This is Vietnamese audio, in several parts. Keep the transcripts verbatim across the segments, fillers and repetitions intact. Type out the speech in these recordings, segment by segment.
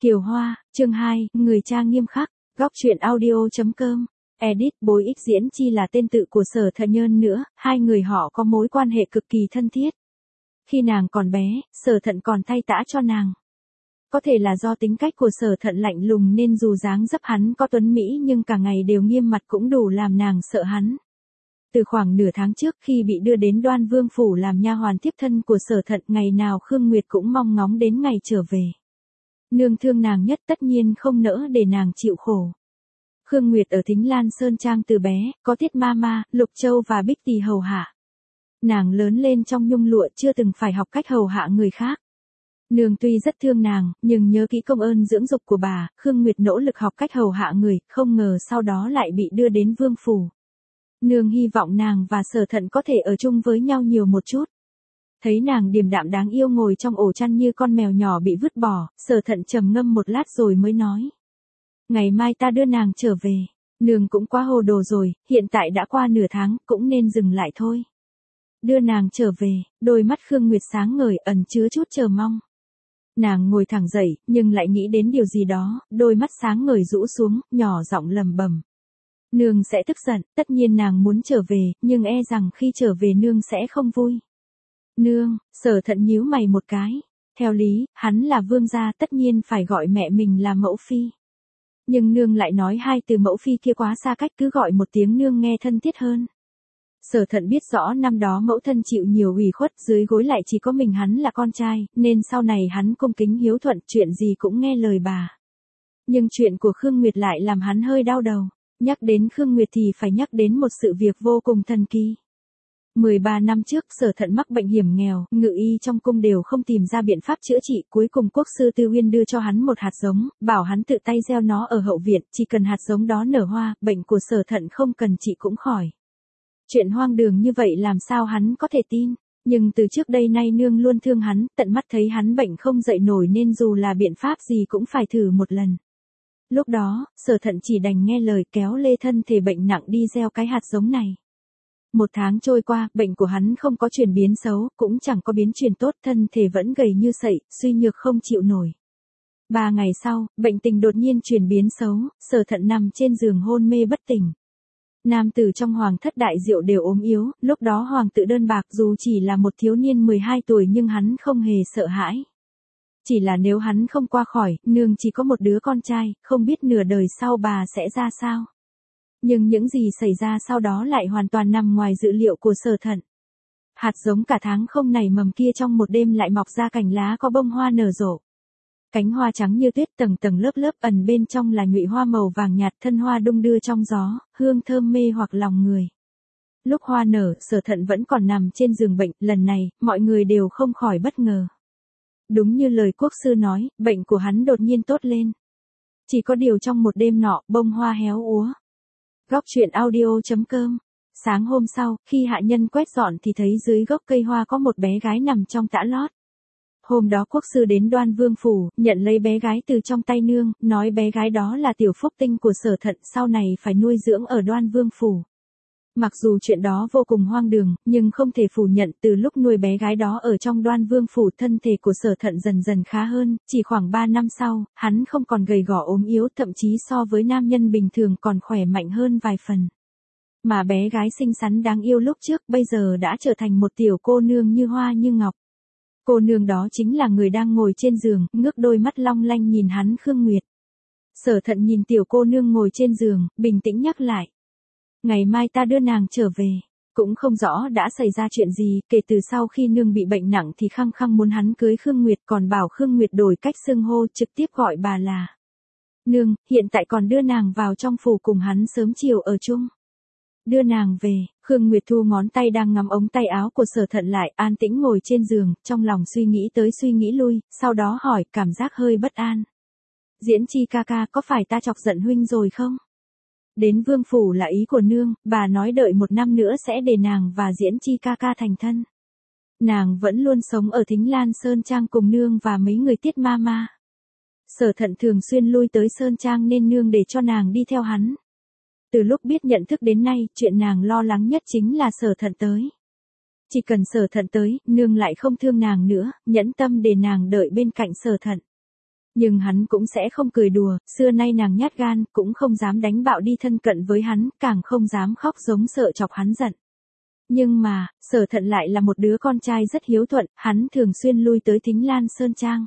Kiều Hoa, chương hai, người cha nghiêm khắc, góc truyện audio.com, edit bối ích diễn chi là tên tự của Sở Thận Nhơn nữa, hai người họ có mối quan hệ cực kỳ thân thiết. Khi nàng còn bé, Sở Thận còn thay tã cho nàng. Có thể là do tính cách của Sở Thận lạnh lùng nên dù dáng dấp hắn có tuấn mỹ nhưng cả ngày đều nghiêm mặt cũng đủ làm nàng sợ hắn. Từ khoảng nửa tháng trước khi bị đưa đến Đoan Vương Phủ làm nha hoàn tiếp thân của Sở Thận, ngày nào Khương Nguyệt cũng mong ngóng đến ngày trở về. Nương thương nàng nhất tất nhiên không nỡ để nàng chịu khổ. Khương Nguyệt ở Thính Lan Sơn Trang từ bé, có Tiết Mama, Lục Châu và Bích Tỳ hầu hạ. Nàng lớn lên trong nhung lụa chưa từng phải học cách hầu hạ người khác. Nương tuy rất thương nàng, nhưng nhớ kỹ công ơn dưỡng dục của bà, Khương Nguyệt nỗ lực học cách hầu hạ người, không ngờ sau đó lại bị đưa đến Vương Phủ. Nương hy vọng nàng và Sở Thận có thể ở chung với nhau nhiều một chút. Thấy nàng điềm đạm đáng yêu ngồi trong ổ chăn như con mèo nhỏ bị vứt bỏ, Sở Thận trầm ngâm một lát rồi mới nói. Ngày mai ta đưa nàng trở về. Nương cũng quá hồ đồ rồi, hiện tại đã qua nửa tháng, cũng nên dừng lại thôi. Đưa nàng trở về, đôi mắt Khương Nguyệt sáng ngời ẩn chứa chút chờ mong. Nàng ngồi thẳng dậy, nhưng lại nghĩ đến điều gì đó, đôi mắt sáng ngời rũ xuống, nhỏ giọng lầm bầm. Nương sẽ tức giận, tất nhiên nàng muốn trở về, nhưng e rằng khi trở về nương sẽ không vui. Nương, Sở Thận nhíu mày một cái. Theo lý, hắn là vương gia tất nhiên phải gọi mẹ mình là mẫu phi. Nhưng nương lại nói hai từ mẫu phi kia quá xa cách, cứ gọi một tiếng nương nghe thân thiết hơn. Sở Thận biết rõ năm đó mẫu thân chịu nhiều ủy khuất, dưới gối lại chỉ có mình hắn là con trai, nên sau này hắn cung kính hiếu thuận, chuyện gì cũng nghe lời bà. Nhưng chuyện của Khương Nguyệt lại làm hắn hơi đau đầu. Nhắc đến Khương Nguyệt thì phải nhắc đến một sự việc vô cùng thần kỳ. mười ba năm trước Sở Thận mắc bệnh hiểm nghèo, ngự y trong cung đều không tìm ra biện pháp chữa trị, cuối cùng quốc sư Tư Uyên đưa cho hắn một hạt giống, bảo hắn tự tay gieo nó ở hậu viện, chỉ cần hạt giống đó nở hoa, bệnh của Sở Thận không cần trị cũng khỏi. Chuyện hoang đường như vậy làm sao hắn có thể tin, nhưng từ trước đây nay nương luôn thương hắn, tận mắt thấy hắn bệnh không dậy nổi nên dù là biện pháp gì cũng phải thử một lần. Lúc đó, Sở Thận chỉ đành nghe lời kéo lê thân thể bệnh nặng đi gieo cái hạt giống này. Một tháng trôi qua, bệnh của hắn không có chuyển biến xấu, cũng chẳng có biến chuyển tốt, thân thể vẫn gầy như sậy, suy nhược không chịu nổi. Ba ngày sau, bệnh tình đột nhiên chuyển biến xấu, Sở Thận nằm trên giường hôn mê bất tỉnh. Nam tử trong hoàng thất đại diệu đều ốm yếu, lúc đó hoàng tự Đơn Bạc dù chỉ là một thiếu niên mười hai tuổi nhưng hắn không hề sợ hãi. Chỉ là nếu hắn không qua khỏi, nương chỉ có một đứa con trai, không biết nửa đời sau bà sẽ ra sao. Nhưng những gì xảy ra sau đó lại hoàn toàn nằm ngoài dự liệu của Sở Thận. Hạt giống cả tháng không nảy mầm kia trong một đêm lại mọc ra cành lá có bông hoa nở rộ. Cánh hoa trắng như tuyết, tầng tầng lớp lớp, ẩn bên trong là nhụy hoa màu vàng nhạt, thân hoa đung đưa trong gió, hương thơm mê hoặc lòng người. Lúc hoa nở, Sở Thận vẫn còn nằm trên giường bệnh, lần này, mọi người đều không khỏi bất ngờ. Đúng như lời quốc sư nói, bệnh của hắn đột nhiên tốt lên. Chỉ có điều trong một đêm nọ, bông hoa héo úa. Góc truyện audio.com. Sáng hôm sau, khi hạ nhân quét dọn thì thấy dưới gốc cây hoa có một bé gái nằm trong tã lót. Hôm đó quốc sư đến Đoan Vương Phủ, nhận lấy bé gái từ trong tay nương, nói bé gái đó là tiểu phúc tinh của Sở Thận, sau này phải nuôi dưỡng ở Đoan Vương Phủ. Mặc dù chuyện đó vô cùng hoang đường, nhưng không thể phủ nhận từ lúc nuôi bé gái đó ở trong Đoan Vương Phủ, thân thể của Sở Thận dần dần khá hơn, chỉ khoảng ba năm sau, hắn không còn gầy gò ốm yếu, thậm chí so với nam nhân bình thường còn khỏe mạnh hơn vài phần. Mà bé gái xinh xắn đáng yêu lúc trước bây giờ đã trở thành một tiểu cô nương như hoa như ngọc. Cô nương đó chính là người đang ngồi trên giường, ngước đôi mắt long lanh nhìn hắn, Khương Nguyệt. Sở Thận nhìn tiểu cô nương ngồi trên giường, bình tĩnh nhắc lại. Ngày mai ta đưa nàng trở về. Cũng không rõ đã xảy ra chuyện gì, kể từ sau khi nương bị bệnh nặng thì khăng khăng muốn hắn cưới Khương Nguyệt, còn bảo Khương Nguyệt đổi cách xưng hô, trực tiếp gọi bà là nương, hiện tại còn đưa nàng vào trong phủ cùng hắn sớm chiều ở chung. Đưa nàng về, Khương Nguyệt thu ngón tay đang ngắm ống tay áo của Sở Thận lại, an tĩnh ngồi trên giường, trong lòng suy nghĩ tới suy nghĩ lui, sau đó hỏi, cảm giác hơi bất an. Diễn Chi ca ca, có phải ta chọc giận huynh rồi không? Đến Vương Phủ là ý của nương, bà nói đợi một năm nữa sẽ để nàng và Diễn Chi ca ca thành thân. Nàng vẫn luôn sống ở Thính Lan Sơn Trang cùng nương và mấy người Tiết Mama. Sở Thận thường xuyên lui tới Sơn Trang nên nương để cho nàng đi theo hắn. Từ lúc biết nhận thức đến nay, chuyện nàng lo lắng nhất chính là Sở Thận tới. Chỉ cần Sở Thận tới, nương lại không thương nàng nữa, nhẫn tâm để nàng đợi bên cạnh Sở Thận. Nhưng hắn cũng sẽ không cười đùa, xưa nay nàng nhát gan, cũng không dám đánh bạo đi thân cận với hắn, càng không dám khóc giống sợ chọc hắn giận. Nhưng mà, Sở Thận lại là một đứa con trai rất hiếu thuận, hắn thường xuyên lui tới Thính Lan Sơn Trang.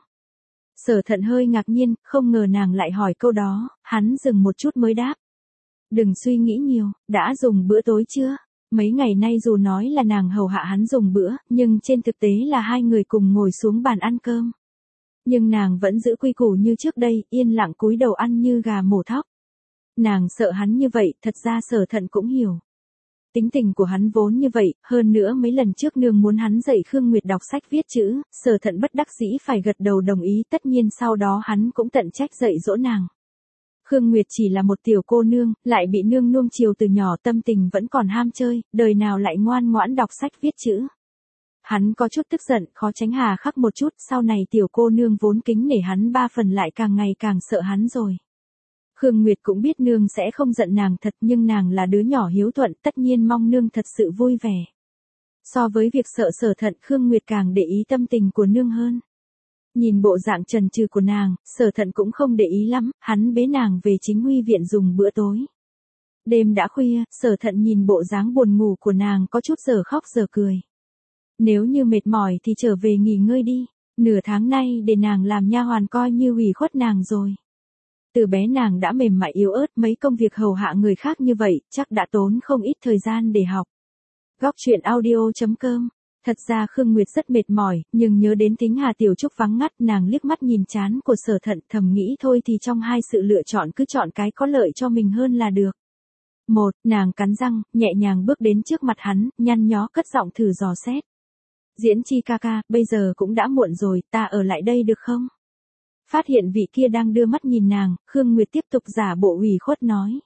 Sở Thận hơi ngạc nhiên, không ngờ nàng lại hỏi câu đó, hắn dừng một chút mới đáp. Đừng suy nghĩ nhiều, đã dùng bữa tối chưa? Mấy ngày nay dù nói là nàng hầu hạ hắn dùng bữa, nhưng trên thực tế là hai người cùng ngồi xuống bàn ăn cơm. Nhưng nàng vẫn giữ quy củ như trước đây, yên lặng cúi đầu ăn như gà mổ thóc. Nàng sợ hắn như vậy, thật ra Sở Thận cũng hiểu. Tính tình của hắn vốn như vậy, hơn nữa mấy lần trước nương muốn hắn dạy Khương Nguyệt đọc sách viết chữ, Sở Thận bất đắc dĩ phải gật đầu đồng ý, tất nhiên sau đó hắn cũng tận trách dạy dỗ nàng. Khương Nguyệt chỉ là một tiểu cô nương, lại bị nương nuông chiều từ nhỏ, tâm tình vẫn còn ham chơi, đời nào lại ngoan ngoãn đọc sách viết chữ. Hắn có chút tức giận, khó tránh hà khắc một chút, sau này tiểu cô nương vốn kính nể hắn ba phần lại càng ngày càng sợ hắn rồi. Khương Nguyệt cũng biết nương sẽ không giận nàng thật, nhưng nàng là đứa nhỏ hiếu thuận, tất nhiên mong nương thật sự vui vẻ. So với việc sợ Sở Thận, Khương Nguyệt càng để ý tâm tình của nương hơn. Nhìn bộ dạng chần chừ của nàng, Sở Thận cũng không để ý lắm, hắn bế nàng về chính huy viện dùng bữa tối. Đêm đã khuya, Sở Thận nhìn bộ dáng buồn ngủ của nàng có chút giờ khóc giờ cười. Nếu như mệt mỏi thì trở về nghỉ ngơi đi, nửa tháng nay để nàng làm nha hoàn coi như ủy khuất nàng rồi. Từ bé nàng đã mềm mại yếu ớt, mấy công việc hầu hạ người khác như vậy, chắc đã tốn không ít thời gian để học. Góc truyện audio chấm com. Thật ra Khương Nguyệt rất mệt mỏi, nhưng nhớ đến Thính Hà Tiểu Trúc vắng ngắt, nàng liếc mắt nhìn trán của Sở Thận, thầm nghĩ thôi thì trong hai sự lựa chọn cứ chọn cái có lợi cho mình hơn là được. Một, nàng cắn răng, nhẹ nhàng bước đến trước mặt hắn, nhăn nhó cất giọng thử dò xét. Diễn Chi ca ca, bây giờ cũng đã muộn rồi, ta ở lại đây được không? Phát hiện vị kia đang đưa mắt nhìn nàng, Khương Nguyệt tiếp tục giả bộ ủy khuất nói.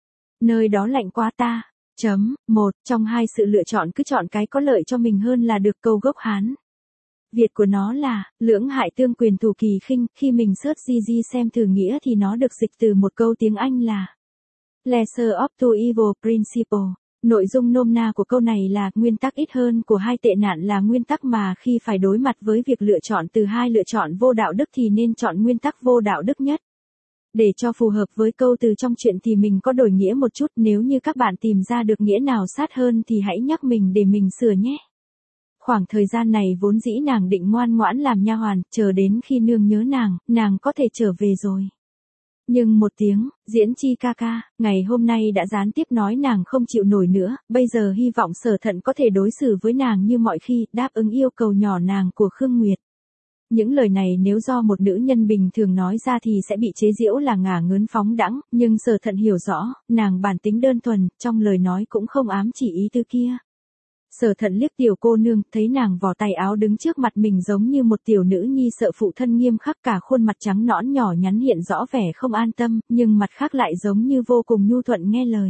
Nơi đó lạnh quá ta. Chấm, một, trong hai sự lựa chọn cứ chọn cái có lợi cho mình hơn là được, câu gốc Hán. Việt của nó là, lưỡng hại tương quyền thủ kỳ khinh, khi mình search gi gi xem thử nghĩa thì nó được dịch từ một câu tiếng Anh là Lesser of two evil principle. Nội dung nôm na của câu này là, nguyên tắc ít hơn của hai tệ nạn là nguyên tắc mà khi phải đối mặt với việc lựa chọn từ hai lựa chọn vô đạo đức thì nên chọn nguyên tắc vô đạo đức nhất. Để cho phù hợp với câu từ trong truyện thì mình có đổi nghĩa một chút, nếu như các bạn tìm ra được nghĩa nào sát hơn thì hãy nhắc mình để mình sửa nhé. Khoảng thời gian này vốn dĩ nàng định ngoan ngoãn làm nha hoàn, chờ đến khi nương nhớ nàng, nàng có thể trở về rồi. Nhưng một tiếng, Diễn Chi ca ca, ngày hôm nay đã gián tiếp nói nàng không chịu nổi nữa, bây giờ hy vọng Sở Thận có thể đối xử với nàng như mọi khi, đáp ứng yêu cầu nhỏ nàng của Khương Nguyệt. Những lời này nếu do một nữ nhân bình thường nói ra thì sẽ bị chế giễu là ngả ngớn phóng đãng, nhưng Sở Thận hiểu rõ, nàng bản tính đơn thuần, trong lời nói cũng không ám chỉ ý tứ kia. Sở Thận liếc tiểu cô nương, thấy nàng vò tay áo đứng trước mặt mình giống như một tiểu nữ nhi sợ phụ thân nghiêm khắc, cả khuôn mặt trắng nõn nhỏ nhắn hiện rõ vẻ không an tâm, nhưng mặt khác lại giống như vô cùng nhu thuận nghe lời.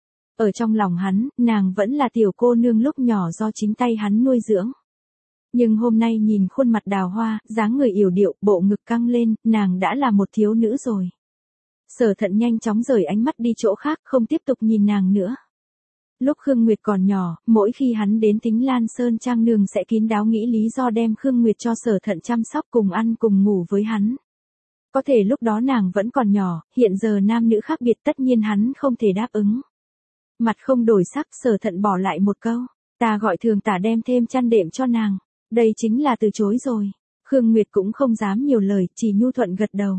Ở trong lòng hắn, nàng vẫn là tiểu cô nương lúc nhỏ do chính tay hắn nuôi dưỡng. Nhưng hôm nay nhìn khuôn mặt đào hoa, dáng người yểu điệu, bộ ngực căng lên, nàng đã là một thiếu nữ rồi. Sở Thận nhanh chóng rời ánh mắt đi chỗ khác, không tiếp tục nhìn nàng nữa. Lúc Khương Nguyệt còn nhỏ, mỗi khi hắn đến Thính Lan Sơn Trang nương sẽ kín đáo nghĩ lý do đem Khương Nguyệt cho Sở Thận chăm sóc cùng ăn cùng ngủ với hắn. Có thể lúc đó nàng vẫn còn nhỏ, hiện giờ nam nữ khác biệt tất nhiên hắn không thể đáp ứng. Mặt không đổi sắc, Sở Thận bỏ lại một câu, ta gọi thường tả đem thêm chăn đệm cho nàng. Đây chính là từ chối rồi. Khương Nguyệt cũng không dám nhiều lời, chỉ nhu thuận gật đầu.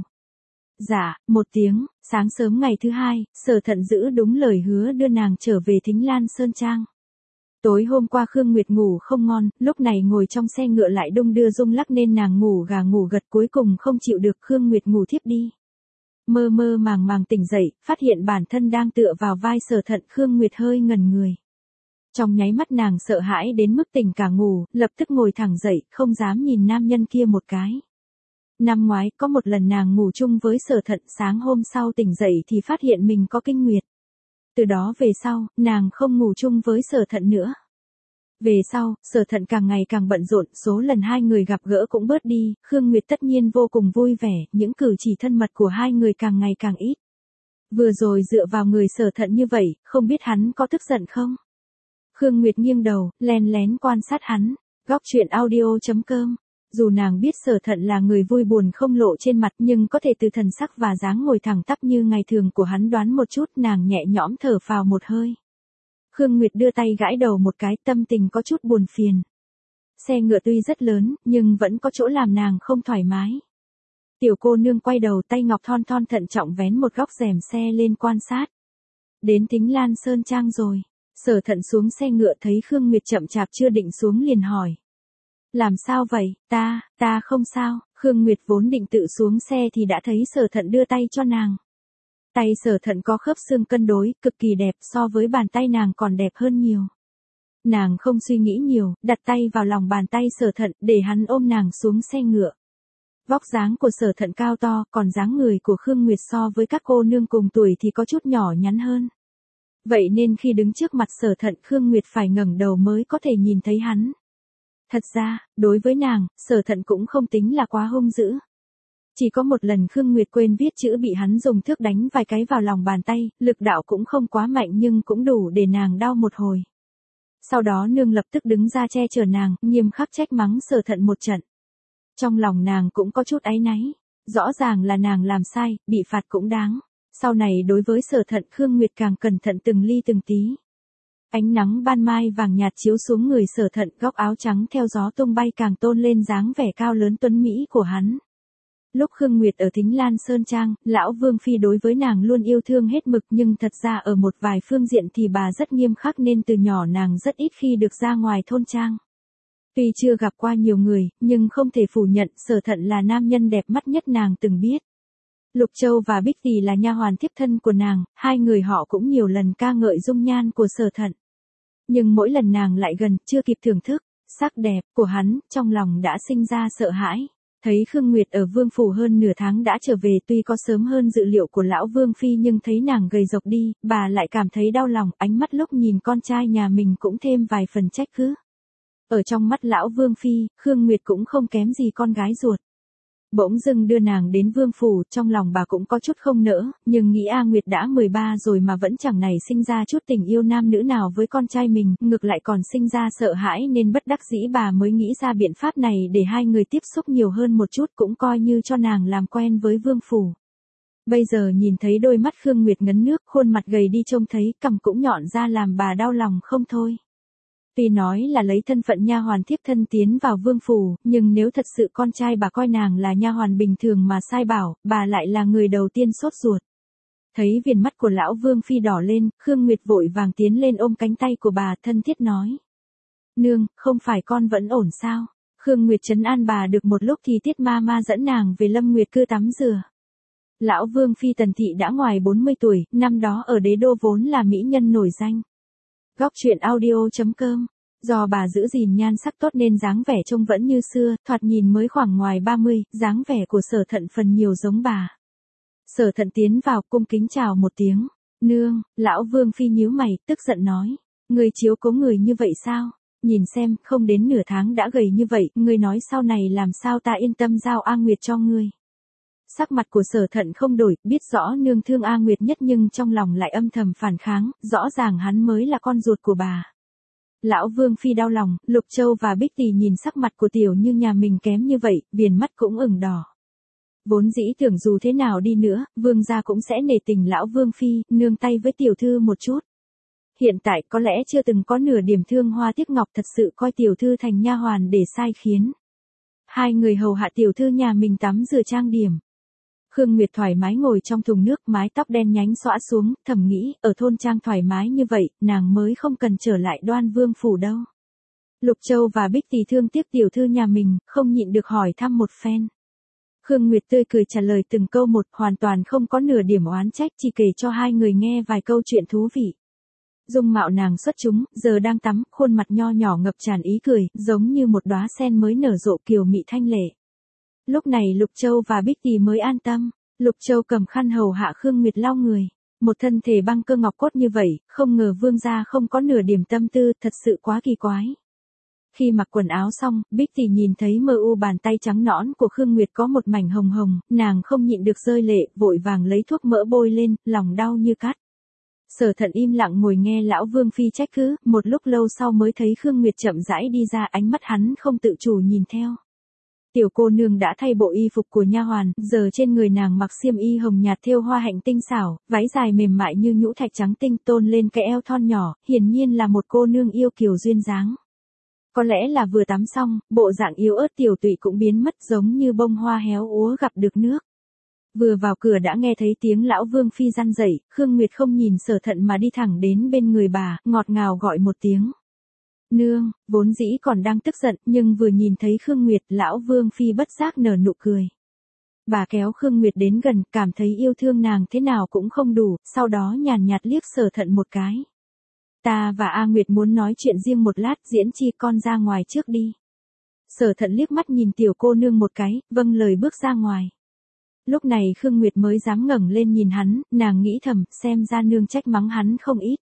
Dạ, một tiếng, sáng sớm ngày thứ hai, Sở Thận giữ đúng lời hứa đưa nàng trở về Thính Lan Sơn Trang. Tối hôm qua Khương Nguyệt ngủ không ngon, lúc này ngồi trong xe ngựa lại đung đưa rung lắc nên nàng ngủ gà ngủ gật, cuối cùng không chịu được, Khương Nguyệt ngủ thiếp đi. Mơ mơ màng màng tỉnh dậy, phát hiện bản thân đang tựa vào vai Sở Thận, Khương Nguyệt hơi ngẩn người. Trong nháy mắt nàng sợ hãi đến mức tỉnh cả ngủ, lập tức ngồi thẳng dậy, không dám nhìn nam nhân kia một cái. Năm ngoái, có một lần nàng ngủ chung với Sở Thận, sáng hôm sau tỉnh dậy thì phát hiện mình có kinh nguyệt. Từ đó về sau, nàng không ngủ chung với Sở Thận nữa. Về sau, Sở Thận càng ngày càng bận rộn, số lần hai người gặp gỡ cũng bớt đi, Khương Nguyệt tất nhiên vô cùng vui vẻ, những cử chỉ thân mật của hai người càng ngày càng ít. Vừa rồi dựa vào người Sở Thận như vậy, không biết hắn có tức giận không? Khương Nguyệt nghiêng đầu, len lén quan sát hắn. Góc truyện audio chấm com Dù nàng biết Sở Thận là người vui buồn không lộ trên mặt nhưng có thể từ thần sắc và dáng ngồi thẳng tắp như ngày thường của hắn đoán một chút, nàng nhẹ nhõm thở phào một hơi. Khương Nguyệt đưa tay gãi đầu một cái, tâm tình có chút buồn phiền. Xe ngựa tuy rất lớn, nhưng vẫn có chỗ làm nàng không thoải mái. Tiểu cô nương quay đầu, tay ngọc thon thon thận trọng vén một góc rèm xe lên quan sát. Đến Thính Lan Sơn Trang rồi. Sở Thận xuống xe ngựa thấy Khương Nguyệt chậm chạp chưa định xuống liền hỏi. Làm sao vậy, ta, ta không sao. Khương Nguyệt vốn định tự xuống xe thì đã thấy Sở Thận đưa tay cho nàng. Tay Sở Thận có khớp xương cân đối, cực kỳ đẹp, so với bàn tay nàng còn đẹp hơn nhiều. Nàng không suy nghĩ nhiều, đặt tay vào lòng bàn tay Sở Thận để hắn ôm nàng xuống xe ngựa. Vóc dáng của Sở Thận cao to, còn dáng người của Khương Nguyệt so với các cô nương cùng tuổi thì có chút nhỏ nhắn hơn. Vậy nên khi đứng trước mặt Sở Thận, Khương Nguyệt phải ngẩng đầu mới có thể nhìn thấy hắn. Thật ra, đối với nàng, Sở Thận cũng không tính là quá hung dữ. Chỉ có một lần Khương Nguyệt quên viết chữ bị hắn dùng thước đánh vài cái vào lòng bàn tay, lực đạo cũng không quá mạnh nhưng cũng đủ để nàng đau một hồi. Sau đó nương lập tức đứng ra che chở nàng, nghiêm khắc trách mắng Sở Thận một trận. Trong lòng nàng cũng có chút áy náy, rõ ràng là nàng làm sai, bị phạt cũng đáng. Sau này đối với Sở Thận, Khương Nguyệt càng cẩn thận từng ly từng tí. Ánh nắng ban mai vàng nhạt chiếu xuống người Sở Thận, góc áo trắng theo gió tung bay càng tôn lên dáng vẻ cao lớn tuấn mỹ của hắn. Lúc Khương Nguyệt ở Thính Lan Sơn Trang, lão Vương Phi đối với nàng luôn yêu thương hết mực nhưng thật ra ở một vài phương diện thì bà rất nghiêm khắc nên từ nhỏ nàng rất ít khi được ra ngoài thôn trang. Tuy chưa gặp qua nhiều người, nhưng không thể phủ nhận Sở Thận là nam nhân đẹp mắt nhất nàng từng biết. Lục Châu và Bích Tỷ là nha hoàn thiếp thân của nàng, hai người họ cũng nhiều lần ca ngợi dung nhan của Sở Thận. Nhưng mỗi lần nàng lại gần, chưa kịp thưởng thức sắc đẹp của hắn, trong lòng đã sinh ra sợ hãi. Thấy Khương Nguyệt ở Vương Phủ hơn nửa tháng đã trở về, tuy có sớm hơn dự liệu của lão Vương Phi nhưng thấy nàng gầy rộc đi, bà lại cảm thấy đau lòng, ánh mắt lúc nhìn con trai nhà mình cũng thêm vài phần trách cứ. Ở trong mắt lão Vương Phi, Khương Nguyệt cũng không kém gì con gái ruột. Bỗng dưng đưa nàng đến Vương Phủ, trong lòng bà cũng có chút không nỡ, nhưng nghĩ A Nguyệt đã mười ba rồi mà vẫn chẳng nảy sinh ra chút tình yêu nam nữ nào với con trai mình, ngược lại còn sinh ra sợ hãi nên bất đắc dĩ bà mới nghĩ ra biện pháp này để hai người tiếp xúc nhiều hơn một chút, cũng coi như cho nàng làm quen với Vương Phủ. Bây giờ nhìn thấy đôi mắt Khương Nguyệt ngấn nước, khuôn mặt gầy đi trông thấy cằm cũng nhọn ra làm bà đau lòng không thôi. Tuy nói là lấy thân phận nha hoàn thiếp thân tiến vào Vương Phủ, nhưng nếu thật sự con trai bà coi nàng là nha hoàn bình thường mà sai bảo, bà lại là người đầu tiên sốt ruột. Thấy viền mắt của lão Vương Phi đỏ lên, Khương Nguyệt vội vàng tiến lên ôm cánh tay của bà, thân thiết nói. Nương, không phải con vẫn ổn sao? Khương Nguyệt trấn an bà được một lúc thì Tiết ma ma dẫn nàng về Lâm Nguyệt Cư tắm rửa. Lão Vương Phi Tần Thị đã ngoài bốn mươi tuổi, năm đó ở đế đô vốn là mỹ nhân nổi danh. Góc truyện audio chấm com. Do bà giữ gìn nhan sắc tốt nên dáng vẻ trông vẫn như xưa, thoạt nhìn mới khoảng ngoài ba mươi, dáng vẻ của Sở Thận phần nhiều giống bà. Sở Thận tiến vào cung kính chào một tiếng. Nương, lão Vương Phi nhíu mày, tức giận nói. Người chiếu cố người như vậy sao? Nhìn xem, không đến nửa tháng đã gầy như vậy, ngươi nói sau này làm sao ta yên tâm giao A Nguyệt cho ngươi. Sắc mặt của Sở Thận không đổi, biết rõ nương thương A Nguyệt nhất nhưng trong lòng lại âm thầm phản kháng, rõ ràng hắn mới là con ruột của bà. Lão Vương Phi đau lòng, Lục Châu và Bích Tỷ nhìn sắc mặt của tiểu như nhà mình kém như vậy, viền mắt cũng ửng đỏ. Vốn dĩ tưởng dù thế nào đi nữa, Vương gia cũng sẽ nể tình lão Vương Phi, nương tay với tiểu thư một chút. Hiện tại có lẽ chưa từng có nửa điểm thương hoa tiếc ngọc, thật sự coi tiểu thư thành nha hoàn để sai khiến. Hai người hầu hạ tiểu thư nhà mình tắm rửa trang điểm. Khương Nguyệt thoải mái ngồi trong thùng nước, mái tóc đen nhánh xõa xuống, thầm nghĩ, ở thôn trang thoải mái như vậy, nàng mới không cần trở lại Đoan Vương Phủ đâu. Lục Châu và Bích Tỷ thương tiếc tiểu thư nhà mình, không nhịn được hỏi thăm một phen. Khương Nguyệt tươi cười trả lời từng câu một, hoàn toàn không có nửa điểm oán trách, chỉ kể cho hai người nghe vài câu chuyện thú vị. Dung mạo nàng xuất chúng, giờ đang tắm, khuôn mặt nho nhỏ ngập tràn ý cười, giống như một đóa sen mới nở rộ kiều mị thanh lệ. Lúc này Lục Châu và Bích Tỷ mới an tâm. Lục Châu cầm khăn hầu hạ Khương Nguyệt lau người. Một thân thể băng cơ ngọc cốt như vậy, không ngờ vương gia không có nửa điểm tâm tư, thật sự quá kỳ quái. Khi mặc quần áo xong, Bích Tỷ nhìn thấy mờ u bàn tay trắng nõn của Khương Nguyệt có một mảnh hồng hồng, nàng không nhịn được rơi lệ, vội vàng lấy thuốc mỡ bôi lên, lòng đau như cắt. Sở Thận im lặng ngồi nghe lão Vương Phi trách cứ, một lúc lâu sau mới thấy Khương Nguyệt chậm rãi đi ra, ánh mắt hắn không tự chủ nhìn theo. Tiểu cô nương đã thay bộ y phục của nha hoàn, giờ trên người nàng mặc xiêm y hồng nhạt thêu hoa hạnh tinh xảo, váy dài mềm mại như nhũ thạch trắng tinh tôn lên cái eo thon nhỏ, hiển nhiên là một cô nương yêu kiều duyên dáng. Có lẽ là vừa tắm xong, bộ dạng yếu ớt tiểu tụy cũng biến mất giống như bông hoa héo úa gặp được nước. Vừa vào cửa đã nghe thấy tiếng lão Vương Phi răn dậy, Khương Nguyệt không nhìn Sở Thận mà đi thẳng đến bên người bà, ngọt ngào gọi một tiếng. Nương, vốn dĩ còn đang tức giận, nhưng vừa nhìn thấy Khương Nguyệt, lão Vương Phi bất giác nở nụ cười. Bà kéo Khương Nguyệt đến gần, cảm thấy yêu thương nàng thế nào cũng không đủ, sau đó nhàn nhạt liếc Sở Thận một cái. Ta và A Nguyệt muốn nói chuyện riêng một lát, Diễn Chi con ra ngoài trước đi. Sở Thận liếc mắt nhìn tiểu cô nương một cái, vâng lời bước ra ngoài. Lúc này Khương Nguyệt mới dám ngẩng lên nhìn hắn, nàng nghĩ thầm, xem ra nương trách mắng hắn không ít.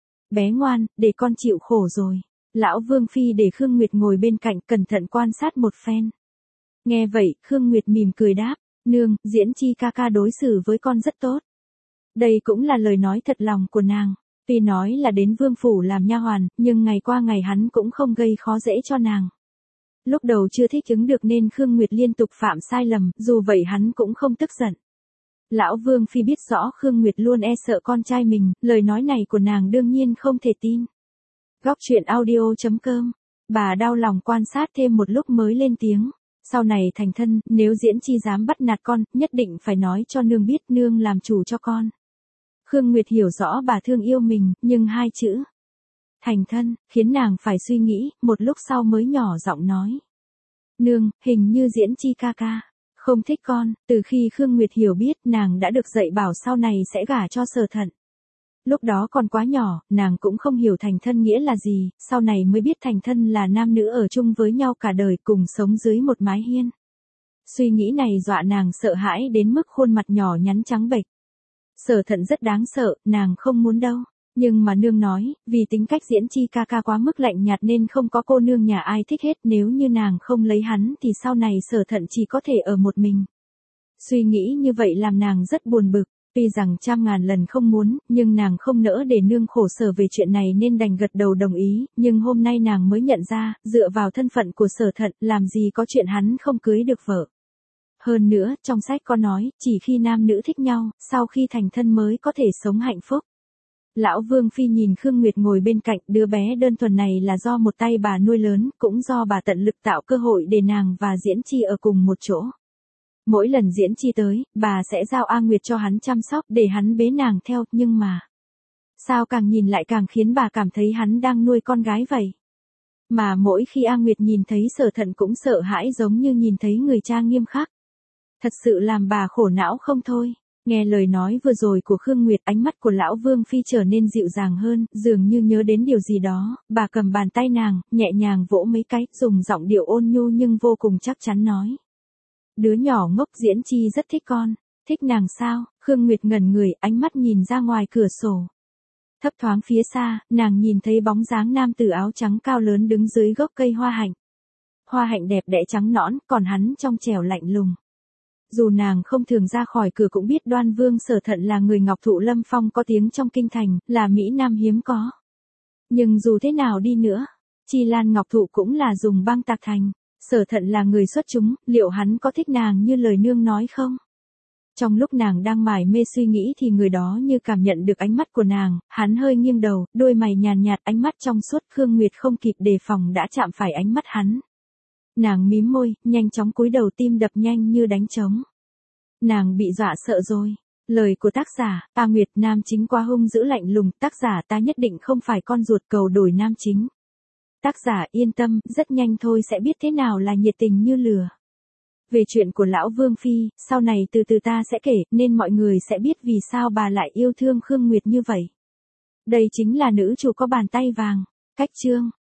Bé ngoan, để con chịu khổ rồi. Lão Vương Phi để Khương Nguyệt ngồi bên cạnh cẩn thận quan sát một phen. Nghe vậy, Khương Nguyệt mỉm cười đáp, nương, Diễn Chi ca ca đối xử với con rất tốt. Đây cũng là lời nói thật lòng của nàng. Tuy nói là đến vương phủ làm nha hoàn, nhưng ngày qua ngày hắn cũng không gây khó dễ cho nàng. Lúc đầu chưa thích ứng được nên Khương Nguyệt liên tục phạm sai lầm, dù vậy hắn cũng không tức giận. Lão Vương Phi biết rõ Khương Nguyệt luôn e sợ con trai mình, lời nói này của nàng đương nhiên không thể tin. Góc truyện audio chấm com. Bà đau lòng quan sát thêm một lúc mới lên tiếng. Sau này thành thân, nếu Diễn Chi dám bắt nạt con, nhất định phải nói cho nương biết nương làm chủ cho con. Khương Nguyệt hiểu rõ bà thương yêu mình, nhưng hai chữ thành thân, khiến nàng phải suy nghĩ, một lúc sau mới nhỏ giọng nói. Nương, hình như Diễn Chi ca ca không thích con, từ khi Khương Nguyệt hiểu biết nàng đã được dạy bảo sau này sẽ gả cho Sở Thận. Lúc đó còn quá nhỏ, nàng cũng không hiểu thành thân nghĩa là gì, sau này mới biết thành thân là nam nữ ở chung với nhau cả đời cùng sống dưới một mái hiên. Suy nghĩ này dọa nàng sợ hãi đến mức khuôn mặt nhỏ nhắn trắng bệch. Sở Thận rất đáng sợ, nàng không muốn đâu. Nhưng mà nương nói, vì tính cách Diễn Chi ca ca quá mức lạnh nhạt nên không có cô nương nhà ai thích hết, nếu như nàng không lấy hắn thì sau này Sở Thận chỉ có thể ở một mình. Suy nghĩ như vậy làm nàng rất buồn bực, tuy rằng trăm ngàn lần không muốn, nhưng nàng không nỡ để nương khổ sở về chuyện này nên đành gật đầu đồng ý, nhưng hôm nay nàng mới nhận ra, dựa vào thân phận của Sở Thận, làm gì có chuyện hắn không cưới được vợ. Hơn nữa, trong sách có nói, chỉ khi nam nữ thích nhau, sau khi thành thân mới có thể sống hạnh phúc. Lão Vương Phi nhìn Khương Nguyệt ngồi bên cạnh, đứa bé đơn thuần này là do một tay bà nuôi lớn, cũng do bà tận lực tạo cơ hội để nàng và Diễn Chi ở cùng một chỗ. Mỗi lần Diễn Chi tới, bà sẽ giao A Nguyệt cho hắn chăm sóc để hắn bế nàng theo, nhưng mà... Sao càng nhìn lại càng khiến bà cảm thấy hắn đang nuôi con gái vậy? Mà mỗi khi A Nguyệt nhìn thấy Sở Thận cũng sợ hãi giống như nhìn thấy người cha nghiêm khắc. Thật sự làm bà khổ não không thôi. Nghe lời nói vừa rồi của Khương Nguyệt, ánh mắt của lão Vương Phi trở nên dịu dàng hơn, dường như nhớ đến điều gì đó, bà cầm bàn tay nàng, nhẹ nhàng vỗ mấy cái, dùng giọng điệu ôn nhu nhưng vô cùng chắc chắn nói. Đứa nhỏ ngốc Diễn Chi rất thích con. Thích nàng sao? Khương Nguyệt ngẩn người, ánh mắt nhìn ra ngoài cửa sổ. Thấp thoáng phía xa, nàng nhìn thấy bóng dáng nam tử áo trắng cao lớn đứng dưới gốc cây hoa hạnh. Hoa hạnh đẹp đẽ trắng nõn, còn hắn trong trẻo lạnh lùng. Dù nàng không thường ra khỏi cửa cũng biết Đoan Vương Sở Thận là người Ngọc Thụ Lâm Phong có tiếng trong kinh thành, là Mỹ Nam hiếm có. Nhưng dù thế nào đi nữa, Chi Lan Ngọc Thụ cũng là dùng băng tạc thành. Sở Thận là người xuất chúng, liệu hắn có thích nàng như lời nương nói không? Trong lúc nàng đang mải mê suy nghĩ thì người đó như cảm nhận được ánh mắt của nàng, hắn hơi nghiêng đầu, đôi mày nhàn nhạt, ánh mắt trong suốt. Khương Nguyệt không kịp đề phòng đã chạm phải ánh mắt hắn. Nàng mím môi, nhanh chóng cúi đầu, tim đập nhanh như đánh trống. Nàng bị dọa sợ rồi. Lời của tác giả, A Nguyệt, nam chính quá hung dữ lạnh lùng, tác giả ta nhất định không phải con ruột, cầu đổi nam chính. Tác giả yên tâm, rất nhanh thôi sẽ biết thế nào là nhiệt tình như lửa. Về chuyện của lão Vương Phi, sau này từ từ ta sẽ kể, nên mọi người sẽ biết vì sao bà lại yêu thương Khương Nguyệt như vậy. Đây chính là nữ chủ có bàn tay vàng. Cách chương.